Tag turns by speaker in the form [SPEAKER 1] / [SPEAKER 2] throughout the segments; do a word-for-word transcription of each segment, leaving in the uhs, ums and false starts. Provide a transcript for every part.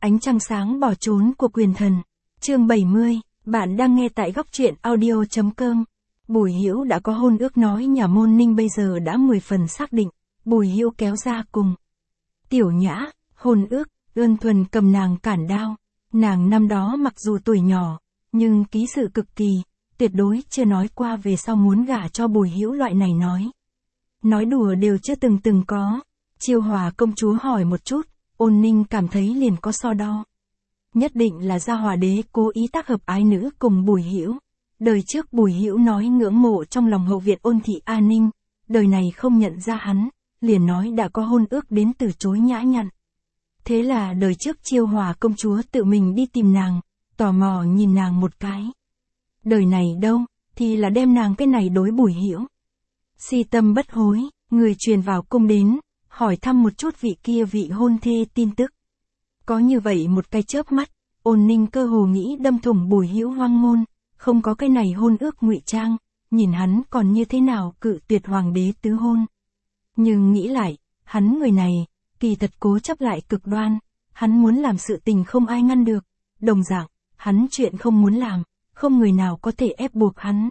[SPEAKER 1] Ánh trăng sáng bỏ trốn của quyền thần. Chương bảy mươi, bạn đang nghe tại góc truyện audio chấm com. Bùi Hữu đã có hôn ước nói nhà môn ninh bây giờ đã mười phần xác định. Bùi Hữu kéo ra cùng Tiểu Nhã, hôn ước, ươn thuần cầm nàng cản đao. Nàng năm đó mặc dù tuổi nhỏ, nhưng ký sự cực kỳ, tuyệt đối chưa nói qua về sau muốn gả cho Bùi Hữu loại này nói. Nói đùa đều chưa từng từng có. Chiêu Hòa công chúa hỏi một chút, Ôn Ninh cảm thấy liền có so đo. Nhất định là Gia Hòa đế cố ý tác hợp ái nữ cùng Bùi Hữu. Đời trước Bùi Hữu nói ngưỡng mộ trong lòng hậu viện Ôn thị A Ninh, đời này không nhận ra hắn, liền nói đã có hôn ước đến từ chối nhã nhặn. Thế là đời trước Chiêu Hòa công chúa tự mình đi tìm nàng, tò mò nhìn nàng một cái. Đời này đâu, thì là đem nàng cái này đối Bùi Hữu. Si tâm bất hối, người truyền vào cung đến, hỏi thăm một chút vị kia vị hôn thê tin tức. Có như vậy một cái chớp mắt, Ôn Ninh cơ hồ nghĩ đâm thủng Bùi Hữu hoang ngôn, không có cái này hôn ước ngụy trang, nhìn hắn còn như thế nào cự tuyệt hoàng đế tứ hôn. Nhưng nghĩ lại, hắn người này, kỳ thật cố chấp lại cực đoan, hắn muốn làm sự tình không ai ngăn được, đồng dạng, hắn chuyện không muốn làm, không người nào có thể ép buộc hắn.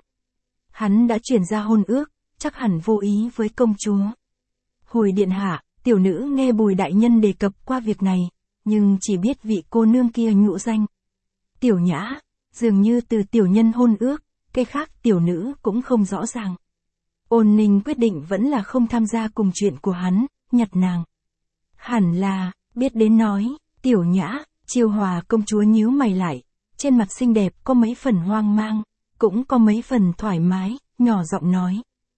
[SPEAKER 1] Hắn đã chuyển ra hôn ước, chắc hẳn vô ý với công chúa. Hồi điện hạ, tiểu nữ nghe Bùi đại nhân đề cập qua việc này, nhưng chỉ biết vị cô nương kia nhũ danh Tiểu Nhã, dường như từ tiểu nhân hôn ước, cái khác tiểu nữ cũng không rõ ràng. Ôn Ninh quyết định vẫn là không tham gia cùng chuyện của hắn, nhặt nàng. Hẳn là, biết đến nói, Tiểu Nhã, Chiêu Hòa công chúa nhíu mày lại, trên mặt xinh đẹp có mấy phần hoang mang, cũng có mấy phần thoải mái, nhỏ giọng nói.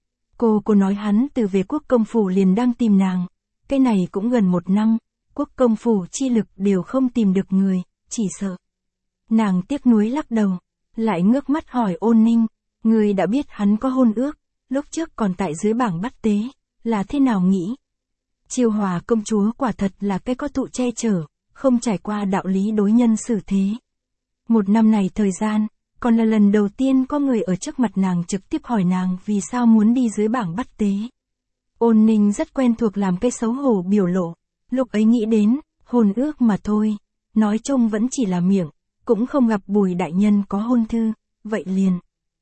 [SPEAKER 1] Cô cô nói hắn từ về quốc công phủ liền đang tìm nàng, cái này cũng gần một năm, quốc công phủ chi lực đều không tìm được người, chỉ sợ. Nàng tiếc nuối lắc đầu, lại ngước mắt hỏi Ôn Ninh, người đã biết hắn có hôn ước, lúc trước còn tại dưới bảng bắt tế, là thế nào nghĩ? Chiêu Hòa công chúa quả thật là cái có thụ che chở, không trải qua đạo lý đối nhân xử thế. Một năm này thời gian, còn là lần đầu tiên có người ở trước mặt nàng trực tiếp hỏi nàng vì sao muốn đi dưới bảng bắt tế. Ôn Ninh rất quen thuộc làm cái xấu hổ biểu lộ, lúc ấy nghĩ đến, hôn ước mà thôi, nói chung vẫn chỉ là miệng, cũng không gặp Bùi đại nhân có hôn thư, vậy liền.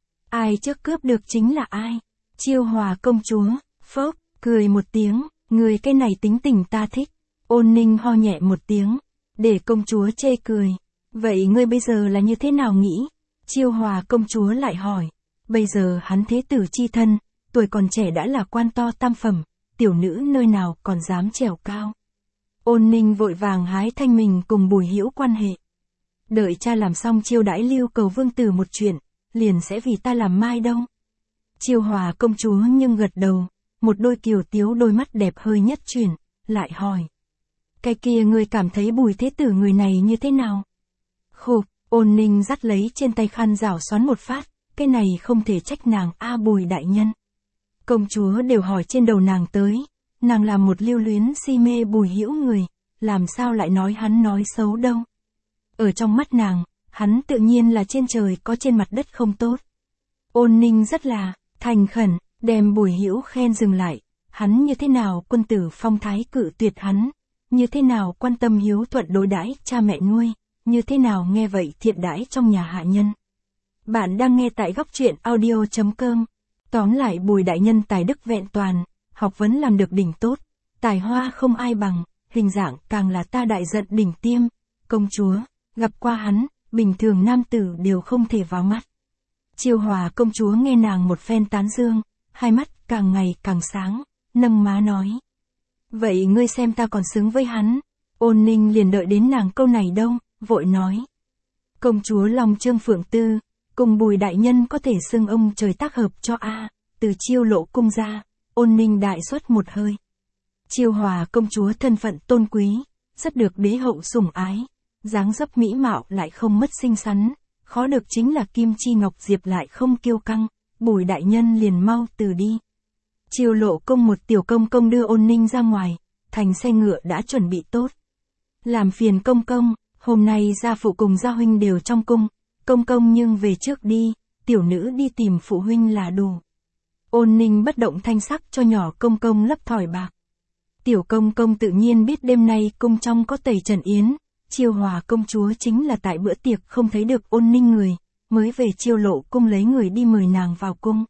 [SPEAKER 1] Ai trước cướp được chính là ai? Chiêu Hòa công chúa, phốc, cười một tiếng, người cái này tính tình ta thích. Ôn Ninh ho nhẹ một tiếng, để công chúa chê cười. Vậy ngươi bây giờ là như thế nào nghĩ? Chiêu Hòa công chúa lại hỏi. Bây giờ hắn thế tử chi thân, tuổi còn trẻ đã là quan to tam phẩm, tiểu nữ nơi nào còn dám trèo cao. Ôn Ninh vội vàng hái thanh mình cùng Bùi Hữu quan hệ. Đợi cha làm xong chiêu đãi Lưu Cầu vương tử một chuyện, liền sẽ vì ta làm mai đâu. Chiêu Hòa công chúa nhưng gật đầu, một đôi kiều tiếu đôi mắt đẹp hơi nhất chuyển, lại hỏi. Cái kia ngươi cảm thấy Bùi thế tử người này như thế nào? Khục, Ôn Ninh dắt lấy trên tay khăn rảo xoắn một phát, cái này không thể trách nàng a Bùi đại nhân. Công chúa đều hỏi trên đầu nàng tới, nàng là một lưu luyến si mê Bùi Hữu người, làm sao lại nói hắn nói xấu đâu. Ở trong mắt nàng, hắn tự nhiên là trên trời có trên mặt đất không tốt. Ôn Ninh rất là thành khẩn, đem Bùi Hữu khen dừng lại, hắn như thế nào quân tử phong thái cự tuyệt hắn, như thế nào quan tâm hiếu thuận đối đãi cha mẹ nuôi, như thế nào nghe vậy thiện đãi trong nhà hạ nhân. Bạn đang nghe tại góc truyện audio chấm com. Tóm lại Bùi đại nhân tài đức vẹn toàn, học vấn làm được đỉnh tốt, tài hoa không ai bằng, hình dạng càng là ta đại giận đỉnh tiêm. Công chúa, gặp qua hắn, bình thường nam tử đều không thể vào mắt. Chiêu Hòa công chúa nghe nàng một phen tán dương, hai mắt càng ngày càng sáng, nâng má nói. Vậy ngươi xem ta còn xứng với hắn? Ôn Ninh liền đợi đến nàng câu này đâu, vội nói. Công chúa Long Trương Phượng Tư, cùng Bùi đại nhân có thể xưng ông trời tác hợp cho a. Từ Chiêu Lộ cung ra, Ôn Ninh đại xuất một hơi. Chiêu Hòa công chúa thân phận tôn quý, rất được đế hậu sủng ái, dáng dấp mỹ mạo lại không mất xinh xắn, khó được chính là Kim Chi Ngọc Diệp lại không kiêu căng, Bùi đại nhân liền mau từ đi. Chiêu Lộ cung một tiểu công công đưa Ôn Ninh ra ngoài, thành xe ngựa đã chuẩn bị tốt. Làm phiền công công, hôm nay gia phụ cùng gia huynh đều trong cung, công công nhưng về trước đi, tiểu nữ đi tìm phụ huynh là đủ. Ôn Ninh bất động thanh sắc cho nhỏ công công lấp thỏi bạc. Tiểu công công tự nhiên biết đêm nay cung trong có tẩy trần yến, Chiêu Hòa công chúa chính là tại bữa tiệc không thấy được Ôn Ninh người, mới về Chiêu Lộ cung lấy người đi mời nàng vào cung.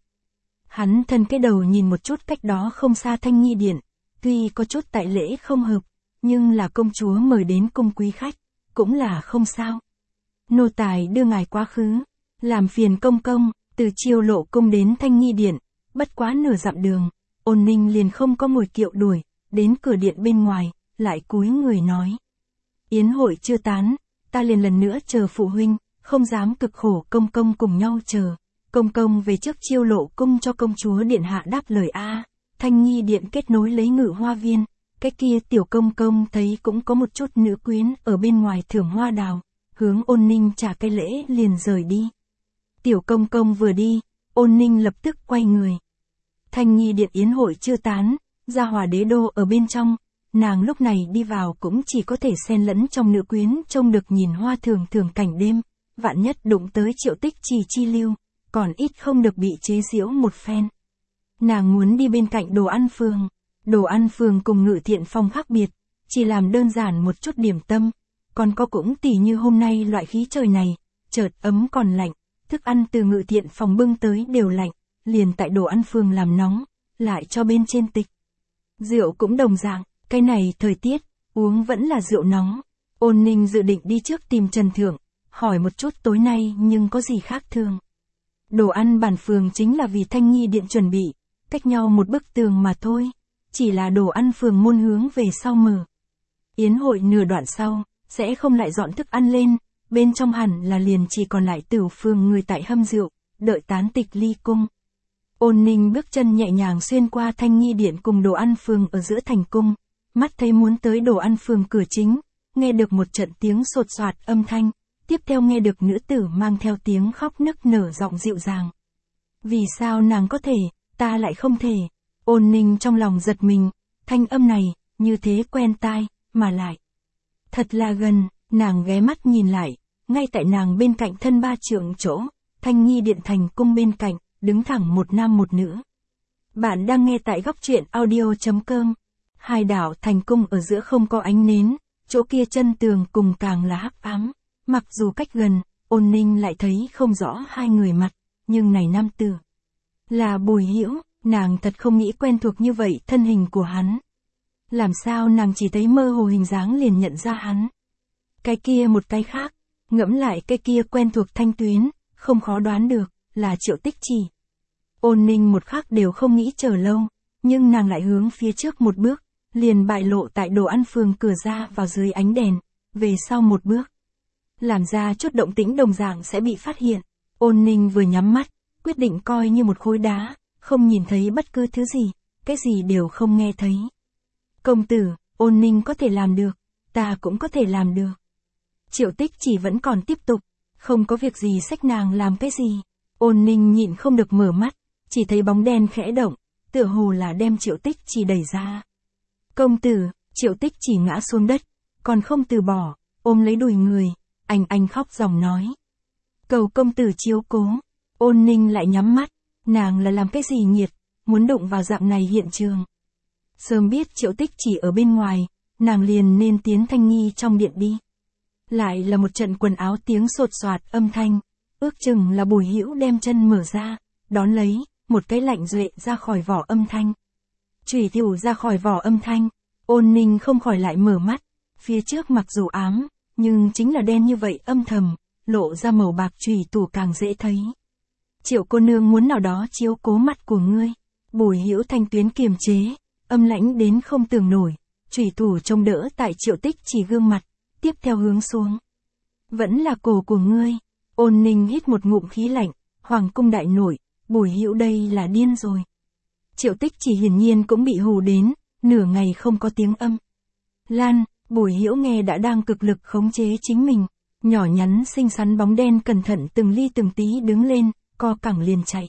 [SPEAKER 1] Hắn thân cái đầu nhìn một chút cách đó không xa Thanh Nghi Điện, tuy có chút tại lễ không hợp, nhưng là công chúa mời đến cung quý khách, cũng là không sao. Nô tài đưa ngài quá khứ, làm phiền công công, từ Chiêu Lộ cung đến Thanh Nghi Điện, bất quá nửa dặm đường, Ôn Ninh liền không có ngồi kiệu đuổi, đến cửa điện bên ngoài, lại cúi người nói. Yến hội chưa tán, ta liền lần nữa chờ phụ huynh, không dám cực khổ công công cùng nhau chờ. Công công về trước Chiêu Lộ cung cho công chúa điện hạ đáp lời a. Thanh Nghi Điện kết nối lấy Ngự Hoa Viên, cái kia tiểu công công thấy cũng có một chút nữ quyến ở bên ngoài thưởng hoa đào, hướng Ôn Ninh trả cái lễ liền rời đi. Tiểu công công vừa đi, Ôn Ninh lập tức quay người. Thanh Nghi Điện yến hội chưa tán, Gia Hòa đế đô ở bên trong, nàng lúc này đi vào cũng chỉ có thể xen lẫn trong nữ quyến trông được nhìn hoa thường thường cảnh đêm, vạn nhất đụng tới Triệu Tích Trì chi lưu, còn ít không được bị chế giễu một phen. Nàng muốn đi bên cạnh Đồ Ăn Phường, Đồ Ăn Phường cùng Ngự Thiện Phòng khác biệt, chỉ làm đơn giản một chút điểm tâm, còn có cũng tỉ như hôm nay loại khí trời này, chợt ấm còn lạnh, thức ăn từ Ngự Thiện Phòng bưng tới đều lạnh, liền tại Đồ Ăn Phường làm nóng, lại cho bên trên tịch. Rượu cũng đồng dạng, cái này thời tiết, uống vẫn là rượu nóng. Ôn Ninh dự định đi trước tìm Trần Thượng, hỏi một chút tối nay nhưng có gì khác thường. Đồ ăn bản phường chính là vì Thanh Nghi Điện chuẩn bị, cách nhau một bức tường mà thôi, chỉ là đồ ăn phường môn hướng về sau mở. Yến hội nửa đoạn sau, sẽ không lại dọn thức ăn lên, bên trong hẳn là liền chỉ còn lại Tửu phường người tại hâm rượu, đợi tán tịch ly cung. Ôn Ninh bước chân nhẹ nhàng xuyên qua Thanh Nghi Điện cùng Đồ Ăn Phường ở giữa thành cung, mắt thấy muốn tới Đồ Ăn Phường cửa chính, nghe được một trận tiếng sột soạt âm thanh, tiếp theo nghe được nữ tử mang theo tiếng khóc nức nở giọng dịu dàng. Vì sao nàng có thể, ta lại không thể? Ôn Ninh trong lòng giật mình, thanh âm này, như thế quen tai, mà lại. Thật là gần, nàng ghé mắt nhìn lại, ngay tại nàng bên cạnh thân ba trượng chỗ, Thanh Nghi Điện thành cung bên cạnh, đứng thẳng một nam một nữ. Bạn đang nghe tại góc truyện audio chấm com. Hai đảo thành cung ở giữa không có ánh nến, chỗ kia chân tường cùng càng là hắc ám. Mặc dù cách gần, Ôn Ninh lại thấy không rõ hai người mặt, nhưng này nam tử là Bùi Hữu, nàng thật không nghĩ quen thuộc như vậy thân hình của hắn. Làm sao nàng chỉ thấy mơ hồ hình dáng liền nhận ra hắn. Cái kia một cái khác, ngẫm lại cái kia quen thuộc thanh tuyến, không khó đoán được, là Triệu Tích Trì. Ôn Ninh một khắc đều không nghĩ chờ lâu, nhưng nàng lại hướng phía trước một bước, liền bại lộ tại Đồ Ăn Phường cửa ra vào dưới ánh đèn, về sau một bước. Làm ra chút động tĩnh đồng dạng sẽ bị phát hiện. Ôn Ninh vừa nhắm mắt, quyết định coi như một khối đá, không nhìn thấy bất cứ thứ gì, cái gì đều không nghe thấy. Công tử, Ôn Ninh có thể làm được, ta cũng có thể làm được. Triệu Tích Chỉ vẫn còn tiếp tục, không có việc gì xách nàng làm cái gì. Ôn Ninh nhịn không được mở mắt, chỉ thấy bóng đen khẽ động, tựa hồ là đem Triệu Tích Chỉ đẩy ra. Công tử, Triệu Tích Chỉ ngã xuống đất, còn không từ bỏ, ôm lấy đùi người, anh anh khóc ròng nói. Cầu công tử chiếu cố. Ôn Ninh lại nhắm mắt, nàng là làm cái gì nghiệt, muốn đụng vào dạng này hiện trường. Sớm biết Triệu Tích Chỉ ở bên ngoài, nàng liền nên tiến Thanh Nghi trong điện đi. Lại là một trận quần áo tiếng sột soạt âm thanh, ước chừng là Bùi Hữu đem chân mở ra, đón lấy, một cái lạnh duệ ra khỏi vỏ âm thanh. Chủy thủ ra khỏi vỏ âm thanh, Ôn Ninh không khỏi lại mở mắt, phía trước mặc dù ám, nhưng chính là đen như vậy âm thầm, lộ ra màu bạc chủy thủ càng dễ thấy. Triệu cô nương muốn nào đó chiếu cố mặt của ngươi. Bùi Hữu thanh tuyến kiềm chế, âm lãnh đến không tưởng nổi, chủy thủ trông đỡ tại Triệu Tích Chỉ gương mặt, tiếp theo hướng xuống. Vẫn là cổ của ngươi. Ôn Ninh hít một ngụm khí lạnh, hoàng cung đại nổi, Bùi Hữu đây là điên rồi. Triệu Tích Chỉ hiển nhiên cũng bị hù đến, nửa ngày không có tiếng âm. Lan, Bùi Hữu nghe đã đang cực lực khống chế chính mình, nhỏ nhắn xinh xắn bóng đen cẩn thận từng ly từng tí đứng lên, co cẳng liền chạy.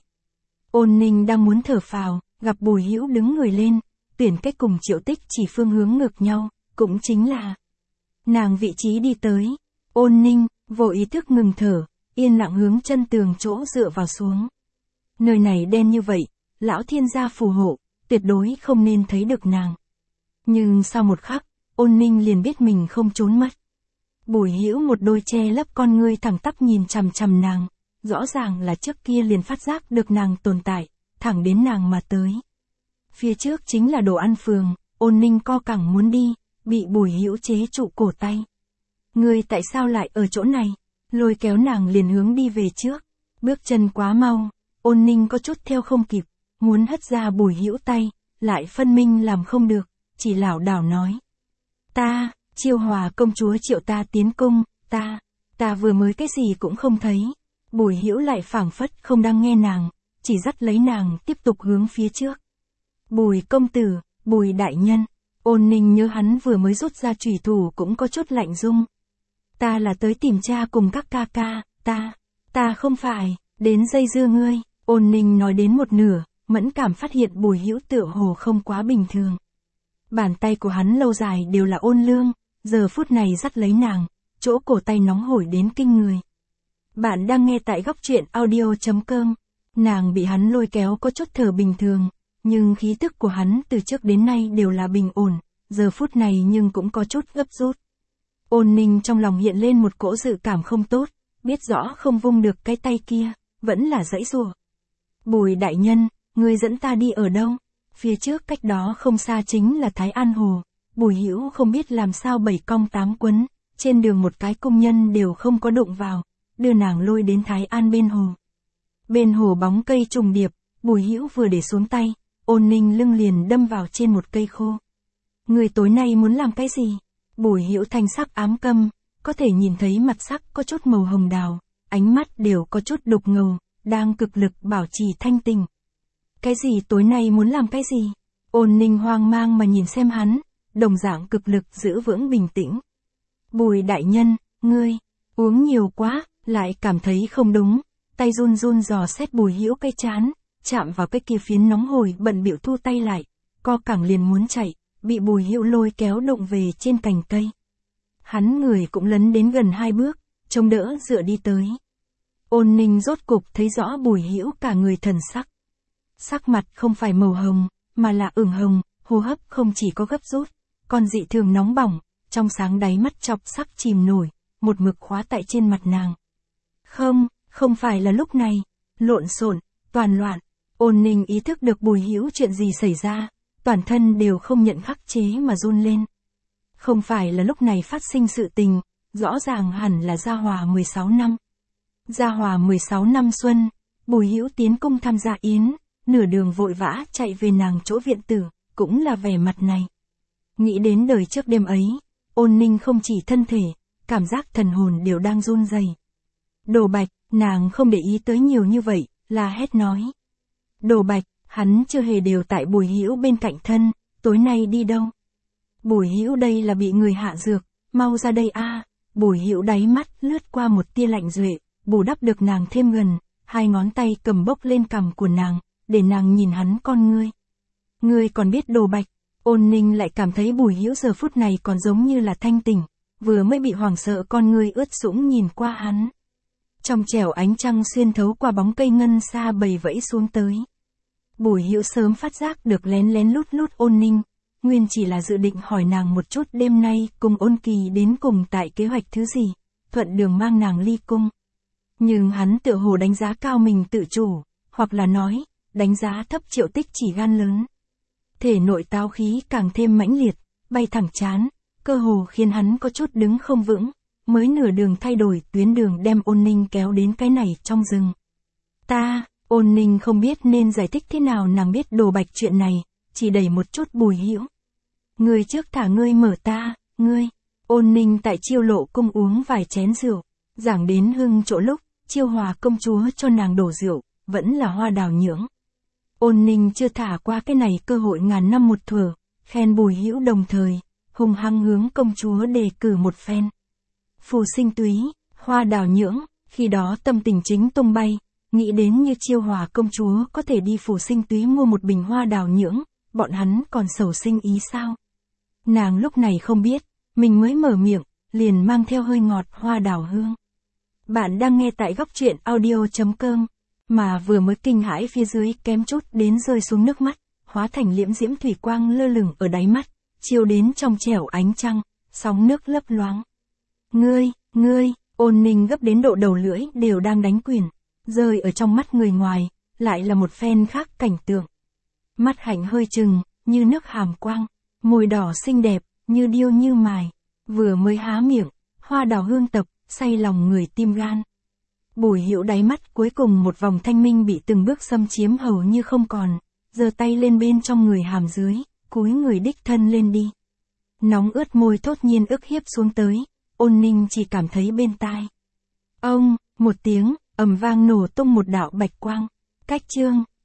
[SPEAKER 1] Ôn Ninh đang muốn thở phào, gặp Bùi Hữu đứng người lên, tuyển cách cùng Triệu Tích Chỉ phương hướng ngược nhau, cũng chính là nàng vị trí đi tới. Ôn Ninh vô ý thức ngừng thở, yên lặng hướng chân tường chỗ dựa vào xuống. Nơi này đen như vậy, lão thiên gia phù hộ, tuyệt đối không nên thấy được nàng. Nhưng sau một khắc, Ôn Ninh liền biết mình không trốn mất. Bùi Hữu một đôi che lấp con ngươi thẳng tắp nhìn chằm chằm nàng, rõ ràng là trước kia liền phát giác được nàng tồn tại, thẳng đến nàng mà tới. Phía trước chính là đồ ăn phường, Ôn Ninh co cẳng muốn đi, bị Bùi Hữu chế trụ cổ tay. Ngươi tại sao lại ở chỗ này? Lôi kéo nàng liền hướng đi về trước. Bước chân quá mau, Ôn Ninh có chút theo không kịp, muốn hất ra Bùi Hữu tay, lại phân minh làm không được, chỉ lảo đảo nói. Ta, Chiêu Hòa công chúa triệu ta tiến cung, ta, ta vừa mới cái gì cũng không thấy. Bùi Hữu lại phảng phất không đang nghe nàng, chỉ dắt lấy nàng tiếp tục hướng phía trước. Bùi công tử, Bùi đại nhân, Ôn Ninh nhớ hắn vừa mới rút ra chùy thủ cũng có chút lạnh rung. Ta là tới tìm cha cùng các ca ca, ta, ta không phải, đến dây dưa ngươi. Ôn Ninh nói đến một nửa, mẫn cảm phát hiện Bùi Hữu tựa hồ không quá bình thường. Bàn tay của hắn lâu dài đều là ôn lương, giờ phút này dắt lấy nàng, chỗ cổ tay nóng hổi đến kinh người. Bạn đang nghe tại góc truyện audio chấm com. Nàng bị hắn lôi kéo có chút thở bình thường, nhưng khí tức của hắn từ trước đến nay đều là bình ổn, giờ phút này nhưng cũng có chút gấp rút. Ôn Ninh trong lòng hiện lên một cỗ dự cảm không tốt, biết rõ không vung được cái tay kia, vẫn là giãy giụa. Bùi đại nhân, ngươi dẫn ta đi ở đâu? Phía trước cách đó không xa chính là Thái An Hồ. Bùi Hữu không biết làm sao bảy cong tám quấn, trên đường một cái công nhân đều không có đụng vào, đưa nàng lôi đến Thái An bên hồ. Bên hồ bóng cây trùng điệp, Bùi Hữu vừa để xuống tay, Ôn Ninh lưng liền đâm vào trên một cây khô. Người tối nay muốn làm cái gì? Bùi Hữu thanh sắc ám câm, có thể nhìn thấy mặt sắc có chút màu hồng đào, ánh mắt đều có chút đục ngầu, đang cực lực bảo trì thanh tình. Cái gì tối nay muốn làm cái gì? Ôn Ninh hoang mang mà nhìn xem hắn, đồng dạng cực lực giữ vững bình tĩnh. Bùi đại nhân, ngươi, uống nhiều quá, lại cảm thấy không đúng, tay run run dò xét Bùi Hữu cái trán, chạm vào cái kia phiến nóng hổi bận bịu thu tay lại, co cẳng liền muốn chạy, bị Bùi Hữu lôi kéo đụng về trên cành cây. Hắn người cũng lấn đến gần hai bước, chống đỡ dựa đi tới. Ôn Ninh rốt cục thấy rõ Bùi Hữu cả người thần sắc. Sắc mặt không phải màu hồng, mà là ửng hồng, hô hấp không chỉ có gấp rút, còn dị thường nóng bỏng, trong sáng đáy mắt chọc sắc chìm nổi, một mực khóa tại trên mặt nàng. Không, không phải là lúc này, lộn xộn, toàn loạn. Ôn Ninh ý thức được Bùi Hữu chuyện gì xảy ra, toàn thân đều không nhận khắc chế mà run lên. Không phải là lúc này phát sinh sự tình, rõ ràng hẳn là Gia Hòa mười sáu năm. Gia Hòa mười sáu năm xuân, Bùi Hữu tiến cung tham gia yến, nửa đường vội vã chạy về nàng chỗ viện tử, cũng là vẻ mặt này. Nghĩ đến đời trước đêm ấy, Ôn Ninh không chỉ thân thể, cảm giác thần hồn đều đang run rẩy. Đồ Bạch, nàng không để ý tới nhiều như vậy, là hét nói. Đồ Bạch, hắn chưa hề đều tại Bùi Hữu bên cạnh thân, tối nay đi đâu? Bùi Hữu đây là bị người hạ dược, mau ra đây a. Bùi Hữu đáy mắt lướt qua một tia lạnh duệ, bù đắp được nàng thêm gần, hai ngón tay cầm bốc lên cằm của nàng, để nàng nhìn hắn con ngươi. Ngươi còn biết Đồ Bạch? Ôn Ninh lại cảm thấy Bùi Hữu giờ phút này còn giống như là thanh tỉnh, vừa mới bị hoảng sợ con ngươi ướt sũng nhìn qua hắn. Trong trẻo ánh trăng xuyên thấu qua bóng cây ngân xa bầy vẫy xuống tới. Bùi Hữu sớm phát giác được lén lén lút lút Ôn Ninh, nguyên chỉ là dự định hỏi nàng một chút đêm nay cùng Ôn Kỳ đến cùng tại kế hoạch thứ gì, thuận đường mang nàng ly cung. Nhưng hắn tựa hồ đánh giá cao mình tự chủ, hoặc là nói, đánh giá thấp Triệu Tích chỉ gan lớn. Thể nội táo khí càng thêm mãnh liệt, bay thẳng chán, cơ hồ khiến hắn có chút đứng không vững, mới nửa đường thay đổi tuyến đường đem Ôn Ninh kéo đến cái này trong rừng. Ta, Ôn Ninh không biết nên giải thích thế nào, nàng biết Đồ Bạch chuyện này, chỉ đẩy một chút Bùi Hữu. Ngươi trước thả ngươi mở ta, ngươi. Ôn Ninh tại Chiêu Lộ cung uống vài chén rượu, giảng đến hưng chỗ lúc, Chiêu Hòa công chúa cho nàng đổ rượu, vẫn là hoa đào nhưỡng. Ôn Ninh chưa thả qua cái này cơ hội ngàn năm một thuở, khen Bùi Hữu đồng thời, hung hăng hướng công chúa đề cử một phen. Phù sinh túy, hoa đào nhưỡng, khi đó tâm tình chính tung bay, nghĩ đến như Chiêu Hòa công chúa có thể đi phù sinh túy mua một bình hoa đào nhưỡng, bọn hắn còn sầu sinh ý sao? Nàng lúc này không biết, mình mới mở miệng, liền mang theo hơi ngọt hoa đào hương. Bạn đang nghe tại góc truyện audio chấm com, mà vừa mới kinh hãi phía dưới kém chút đến rơi xuống nước mắt, hóa thành liễm diễm thủy quang lơ lửng ở đáy mắt, chiếu đến trong trẻo ánh trăng, sóng nước lấp loáng. Ngươi, ngươi, Ôn Ninh gấp đến độ đầu lưỡi đều đang đánh quyền, rơi ở trong mắt người ngoài, lại là một phen khác cảnh tượng. Mắt hạnh hơi trừng, như nước hàm quang, môi đỏ xinh đẹp, như điêu như mài, vừa mới há miệng, hoa đào hương tập, say lòng người tim gan. Bùi Hữu đáy mắt cuối cùng một vòng thanh minh bị từng bước xâm chiếm hầu như không còn, giơ tay lên bên trong người hàm dưới, cúi người đích thân lên đi. Nóng ướt môi thốt nhiên ức hiếp xuống tới, Ôn Ninh chỉ cảm thấy bên tai. Ông, một tiếng, ầm vang nổ tung một đạo bạch quang, cách chương.